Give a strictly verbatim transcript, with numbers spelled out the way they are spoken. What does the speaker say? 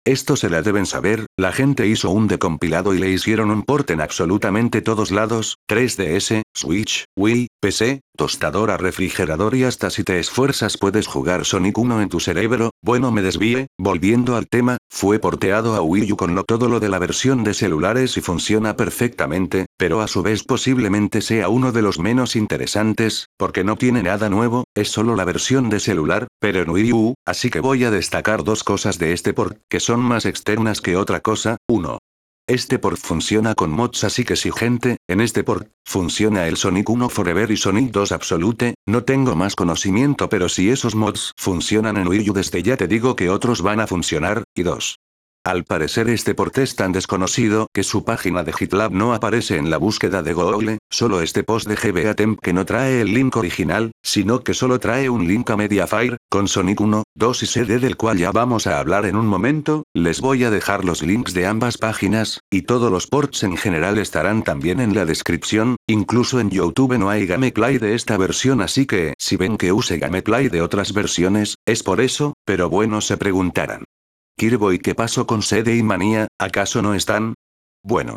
Esto se la deben saber, la gente hizo un decompilado y le hicieron un port en absolutamente todos lados, tres D S, Switch, Wii, P C, tostadora, refrigerador y hasta si te esfuerzas puedes jugar Sonic uno en tu cerebro. Bueno, me desvié, volviendo al tema, fue porteado a Wii U con lo todo lo de la versión de celulares y funciona perfectamente, pero a su vez posiblemente sea uno de los menos interesantes, porque no tiene nada nuevo, es solo la versión de celular, pero en Wii U, así que voy a destacar dos cosas de este port, que son más externas que otra cosa. Uno. Este port funciona con mods, así que si gente, en este port, funciona el Sonic uno Forever y Sonic dos Absolute, no tengo más conocimiento, pero si esos mods funcionan en Wii U desde ya te digo que otros van a funcionar. Y dos. Al parecer este port es tan desconocido que su página de GitLab no aparece en la búsqueda de Google, solo este post de G B A Temp que no trae el link original, sino que solo trae un link a Mediafire, con Sonic uno, dos y C D del cual ya vamos a hablar en un momento. Les voy a dejar los links de ambas páginas, y todos los ports en general estarán también en la descripción, incluso en YouTube no hay gameplay de esta versión, así que si ven que use gameplay de otras versiones, es por eso, pero bueno, se preguntarán. Kirby, ¿qué pasó con C D y Manía? ¿Acaso no están? Bueno.